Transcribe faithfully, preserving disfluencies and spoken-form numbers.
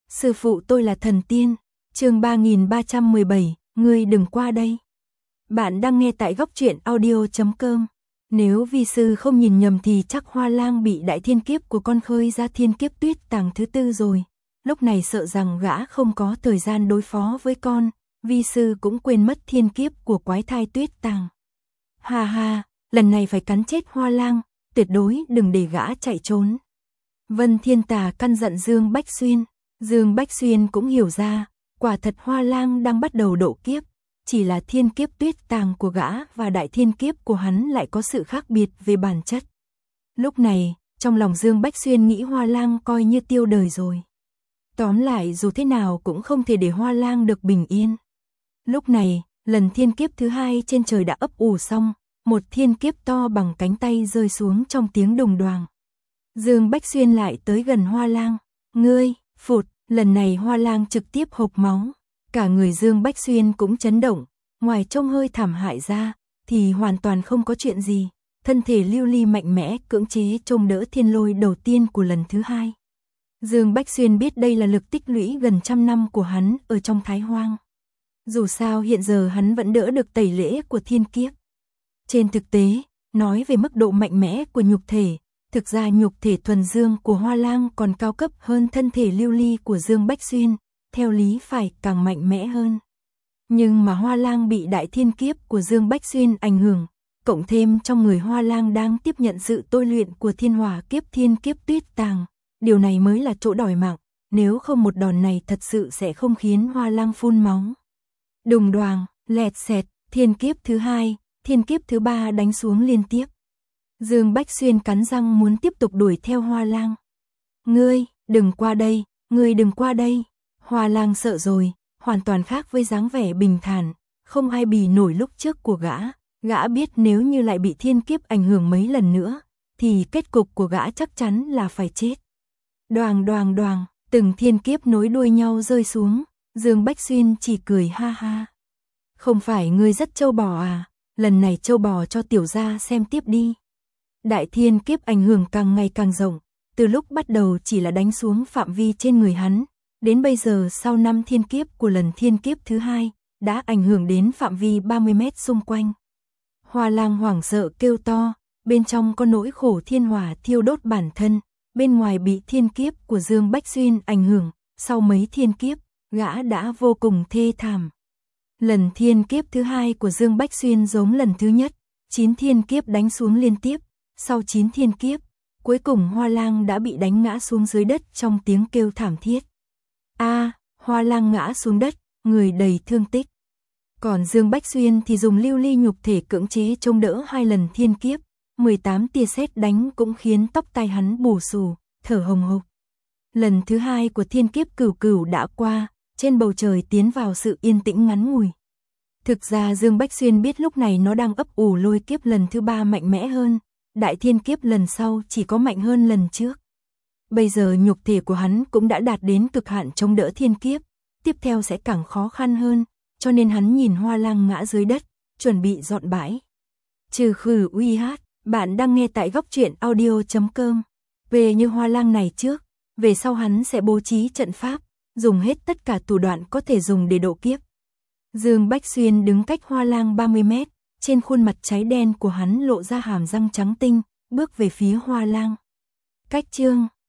Sư phụ tôi là thần tiên. Chương ba nghìn ba trăm mười bảy, ngươi đừng qua đây. Bạn đang nghe tại góc truyện audio chấm com. Nếu vi sư không nhìn nhầm thì chắc Hoa Lang bị đại thiên kiếp của con khơi ra thiên kiếp tuyết tàng thứ tư rồi. Lúc này sợ rằng gã không có thời gian đối phó với con, vi sư cũng quên mất thiên kiếp của quái thai tuyết tàng. Ha ha, lần này phải cắn chết Hoa Lang, tuyệt đối đừng để gã chạy trốn. Vân Thiên Tà căn dặn Dương Bách Xuyên. Dương Bách Xuyên cũng hiểu ra, quả thật Hoa Lang đang bắt đầu độ kiếp, chỉ là thiên kiếp tuyết tàng của gã và đại thiên kiếp của hắn lại có sự khác biệt về bản chất. Lúc này, trong lòng Dương Bách Xuyên nghĩ Hoa Lang coi như tiêu đời rồi. Tóm lại dù thế nào cũng không thể để Hoa Lang được bình yên. Lúc này, lần thiên kiếp thứ hai trên trời đã ấp ủ xong, một thiên kiếp to bằng cánh tay rơi xuống trong tiếng đùng đoàng. Dương Bách Xuyên lại tới gần Hoa Lang. Ngươi, phụt, lần này Hoa Lang trực tiếp hộc máu. Cả người Dương Bách Xuyên cũng chấn động, ngoài trông hơi thảm hại ra, thì hoàn toàn không có chuyện gì. Thân thể lưu ly mạnh mẽ cưỡng chế trông đỡ thiên lôi đầu tiên của lần thứ hai. Dương Bách Xuyên biết đây là lực tích lũy gần trăm năm của hắn ở trong Thái Hoang. Dù sao hiện giờ hắn vẫn đỡ được tẩy lễ của thiên kiếp. Trên thực tế, nói về mức độ mạnh mẽ của nhục thể, thực ra nhục thể thuần dương của Hoa Lang còn cao cấp hơn thân thể lưu ly của Dương Bách Xuyên, theo lý phải càng mạnh mẽ hơn. Nhưng mà Hoa Lang bị đại thiên kiếp của Dương Bách Xuyên ảnh hưởng, cộng thêm trong người Hoa Lang đang tiếp nhận sự tôi luyện của thiên hỏa kiếp thiên kiếp tuyết tàng, điều này mới là chỗ đòi mạng, nếu không một đòn này thật sự sẽ không khiến Hoa Lang phun máu. Đùng đoàng, lẹt xẹt, thiên kiếp thứ hai, thiên kiếp thứ ba đánh xuống liên tiếp. Dương Bách Xuyên cắn răng muốn tiếp tục đuổi theo Hoa Lang. Ngươi, đừng qua đây, ngươi đừng qua đây. Hoa Lang sợ rồi, hoàn toàn khác với dáng vẻ bình thản, không ai bì nổi lúc trước của gã. Gã biết nếu như lại bị thiên kiếp ảnh hưởng mấy lần nữa, thì kết cục của gã chắc chắn là phải chết. Đoàng đoàng đoàng, từng thiên kiếp nối đuôi nhau rơi xuống, Dương Bách Xuyên chỉ cười ha ha. Không phải ngươi rất trâu bò à, lần này trâu bò cho tiểu gia xem tiếp đi. Đại thiên kiếp ảnh hưởng càng ngày càng rộng, từ lúc bắt đầu chỉ là đánh xuống phạm vi trên người hắn, đến bây giờ sau năm thiên kiếp của lần thiên kiếp thứ hai, đã ảnh hưởng đến phạm vi ba mươi mét xung quanh. Hoa Lang hoảng sợ kêu to, bên trong có nỗi khổ thiên hỏa thiêu đốt bản thân, bên ngoài bị thiên kiếp của Dương Bách Xuyên ảnh hưởng, sau mấy thiên kiếp, gã đã vô cùng thê thảm. Lần thiên kiếp thứ hai của Dương Bách Xuyên giống lần thứ nhất, chín thiên kiếp đánh xuống liên tiếp. Sau chín thiên kiếp, cuối cùng Hoa Lang đã bị đánh ngã xuống dưới đất trong tiếng kêu thảm thiết. A, à, Hoa Lang ngã xuống đất, người đầy thương tích. Còn Dương Bách Xuyên thì dùng lưu ly nhục thể cưỡng chế chống đỡ hai lần thiên kiếp, mười tám tia sét đánh cũng khiến tóc tai hắn bù xù, thở hồng hộc. Lần thứ hai của thiên kiếp cửu cửu đã qua, trên bầu trời tiến vào sự yên tĩnh ngắn ngủi. Thực ra Dương Bách Xuyên biết lúc này nó đang ấp ủ lôi kiếp lần thứ ba mạnh mẽ hơn. Đại thiên kiếp lần sau chỉ có mạnh hơn lần trước. Bây giờ nhục thể của hắn cũng đã đạt đến cực hạn chống đỡ thiên kiếp, tiếp theo sẽ càng khó khăn hơn, cho nên hắn nhìn Hoa Lang ngã dưới đất, chuẩn bị dọn bãi. Trừ khử uy hát, bạn đang nghe tại góc truyện audio chấm com. Về như Hoa Lang này trước, về sau hắn sẽ bố trí trận pháp, dùng hết tất cả thủ đoạn có thể dùng để độ kiếp. Dương Bách Xuyên đứng cách Hoa Lang ba mươi mét. Trên khuôn mặt cháy đen của hắn lộ ra hàm răng trắng tinh, bước về phía Hoa Lang. Cách chương